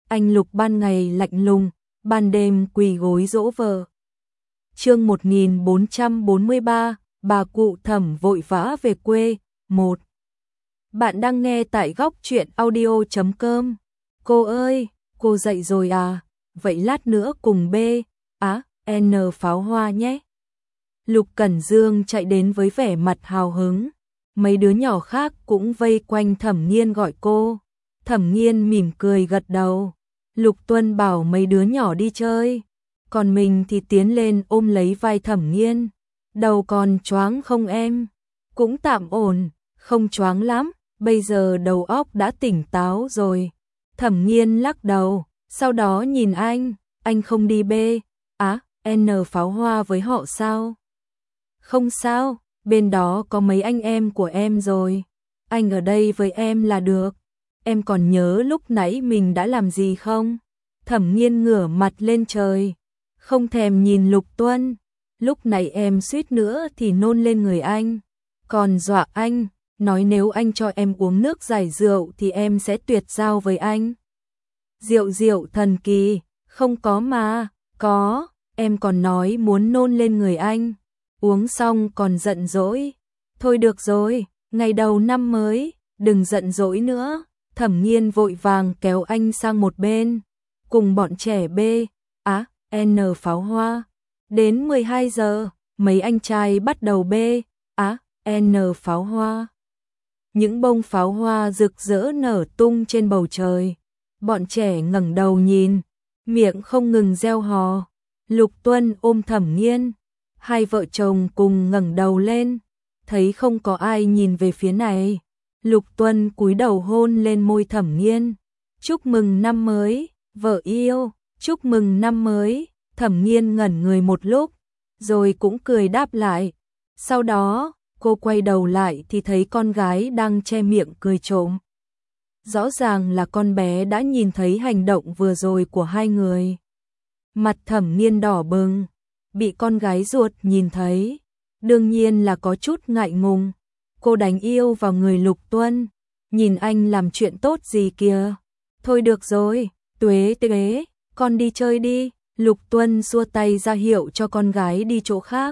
anh Lục ban ngày lạnh lùng, ban đêm quỳ gối dỗ vợ. Chương 1443, bà cụ Thẩm vội vã về quê. 1. Bạn đang nghe tại góc truyện audio.com. Cô ơi, cô dậy rồi à? Vậy lát nữa cùng N pháo hoa nhé. Lục Cẩn Dương chạy đến với vẻ mặt hào hứng. Mấy đứa nhỏ khác cũng vây quanh Thẩm Nghiên gọi cô. Thẩm Nghiên mỉm cười gật đầu. Lục Tuân bảo mấy đứa nhỏ đi chơi, còn mình thì tiến lên ôm lấy vai Thẩm Nghiên. Đầu còn choáng không em? Cũng tạm ổn, không choáng lắm, bây giờ đầu óc đã tỉnh táo rồi. Thẩm Nghiên lắc đầu, sau đó nhìn anh không đi N pháo hoa với họ sao? Không sao, bên đó có mấy anh em của em rồi. Anh ở đây với em là được. Em còn nhớ lúc nãy mình đã làm gì không? Thẩm Nghiên ngửa mặt lên trời, không thèm nhìn Lục Tuân. Lúc này em suýt nữa thì nôn lên người anh, còn dọa anh, nói nếu anh cho em uống nước giải rượu thì em sẽ tuyệt giao với anh. Rượu thần kỳ, không có mà, có, em còn nói muốn nôn lên người anh, uống xong còn giận dỗi. Thôi được rồi, ngày đầu năm mới, đừng giận dỗi nữa. Thẩm Nghiên vội vàng kéo anh sang một bên, cùng bọn trẻ N pháo hoa. Đến 12 giờ, mấy anh trai bắt đầu N pháo hoa. Những bông pháo hoa rực rỡ nở tung trên bầu trời. Bọn trẻ ngẩng đầu nhìn, miệng không ngừng reo hò. Lục Tuân ôm Thẩm Nghiên, hai vợ chồng cùng ngẩng đầu lên, thấy không có ai nhìn về phía này. Lục Tuân cúi đầu hôn lên môi Thẩm Nghiên. Chúc mừng năm mới, vợ yêu, chúc mừng năm mới. Thẩm Nghiên ngẩn người một lúc, rồi cũng cười đáp lại. Sau đó, cô quay đầu lại thì thấy con gái đang che miệng cười trộm. Rõ ràng là con bé đã nhìn thấy hành động vừa rồi của hai người. Mặt Thẩm Nghiên đỏ bừng, bị con gái ruột nhìn thấy, đương nhiên là có chút ngại ngùng. Cô đánh yêu vào người Lục Tuân, nhìn anh làm chuyện tốt gì kìa. Thôi được rồi, Tuế, con đi chơi đi. Lục Tuân xua tay ra hiệu cho con gái đi chỗ khác.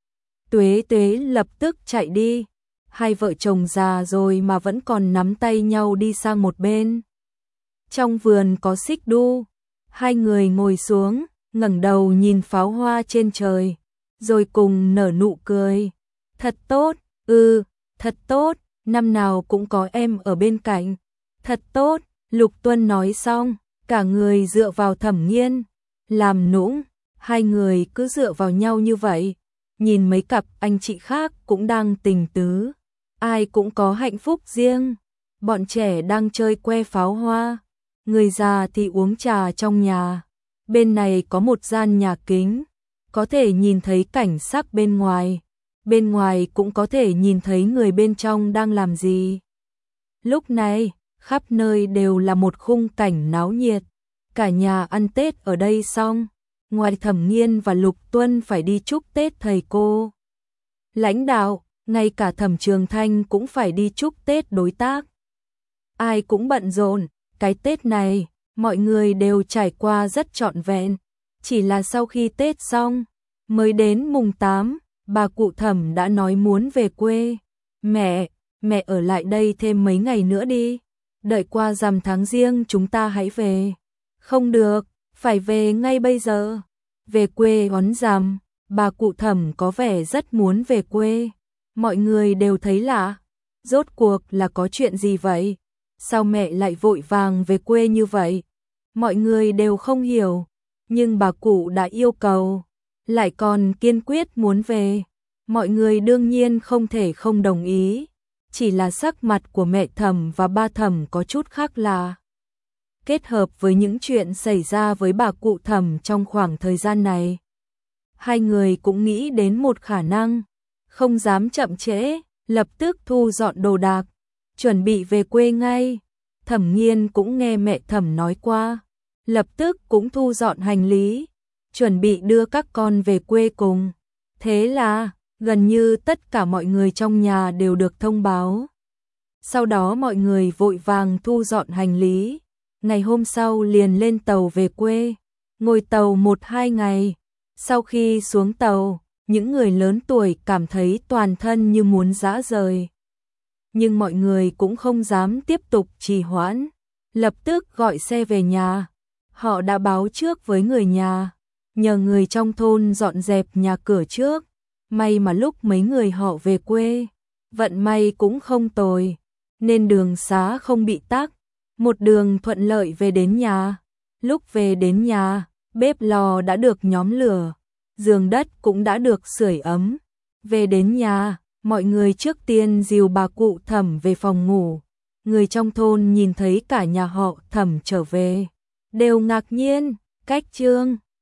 Tuế lập tức chạy đi. Hai vợ chồng già rồi mà vẫn còn nắm tay nhau đi sang một bên. Trong vườn có xích đu, hai người ngồi xuống, ngẩng đầu nhìn pháo hoa trên trời, rồi cùng nở nụ cười. Thật tốt, thật tốt, năm nào cũng có em ở bên cạnh. Thật tốt, Lục Tuân nói xong, cả người dựa vào Thẩm Nghiên, làm nũng. Hai người cứ dựa vào nhau như vậy, nhìn mấy cặp anh chị khác cũng đang tình tứ, ai cũng có hạnh phúc riêng. Bọn trẻ đang chơi que pháo hoa, người già thì uống trà trong nhà. Bên này có một gian nhà kính, có thể nhìn thấy cảnh sắc bên ngoài. Bên ngoài cũng có thể nhìn thấy người bên trong đang làm gì. Lúc này, khắp nơi đều là một khung cảnh náo nhiệt. Cả nhà ăn Tết ở đây xong, ngoài Thẩm Nghiên và Lục Tuân phải đi chúc Tết thầy cô, lãnh đạo, ngay cả Thẩm Trường Thanh cũng phải đi chúc Tết đối tác. Ai cũng bận rộn, cái Tết này, mọi người đều trải qua rất trọn vẹn. Chỉ là sau khi Tết xong, mới đến mùng 8, bà cụ Thẩm đã nói muốn về quê. Mẹ ở lại đây thêm mấy ngày nữa đi, đợi qua rằm tháng Giêng chúng ta hãy về. Không được, phải về ngay bây giờ. Về quê đón rằm, bà cụ Thẩm có vẻ rất muốn về quê. Mọi người đều thấy lạ, rốt cuộc là có chuyện gì vậy? Sao mẹ lại vội vàng về quê như vậy? Mọi người đều không hiểu, nhưng bà cụ đã yêu cầu, lại còn kiên quyết muốn về. Mọi người đương nhiên không thể không đồng ý, chỉ là sắc mặt của mẹ Thẩm và ba Thẩm có chút khác lạ. Kết hợp với những chuyện xảy ra với bà cụ Thẩm trong khoảng thời gian này, hai người cũng nghĩ đến một khả năng, không dám chậm trễ, lập tức thu dọn đồ đạc, chuẩn bị về quê ngay. Thẩm Nghiên cũng nghe mẹ Thẩm nói qua, lập tức cũng thu dọn hành lý, chuẩn bị đưa các con về quê cùng. Thế là, gần như tất cả mọi người trong nhà đều được thông báo. Sau đó mọi người vội vàng thu dọn hành lý, ngày hôm sau liền lên tàu về quê, ngồi tàu 1-2 ngày. Sau khi xuống tàu, những người lớn tuổi cảm thấy toàn thân như muốn rã rời. Nhưng mọi người cũng không dám tiếp tục trì hoãn, lập tức gọi xe về nhà. Họ đã báo trước với người nhà, nhờ người trong thôn dọn dẹp nhà cửa trước. May mà lúc mấy người họ về quê, vận may cũng không tồi, nên đường xá không bị tắc, một đường thuận lợi về đến nhà. Lúc về đến nhà, bếp lò đã được nhóm lửa, giường đất cũng đã được sưởi ấm. Về đến nhà, mọi người trước tiên dìu bà cụ Thẩm về phòng ngủ. Người trong thôn nhìn thấy cả nhà họ Thẩm trở về, đều ngạc nhiên. Cách chương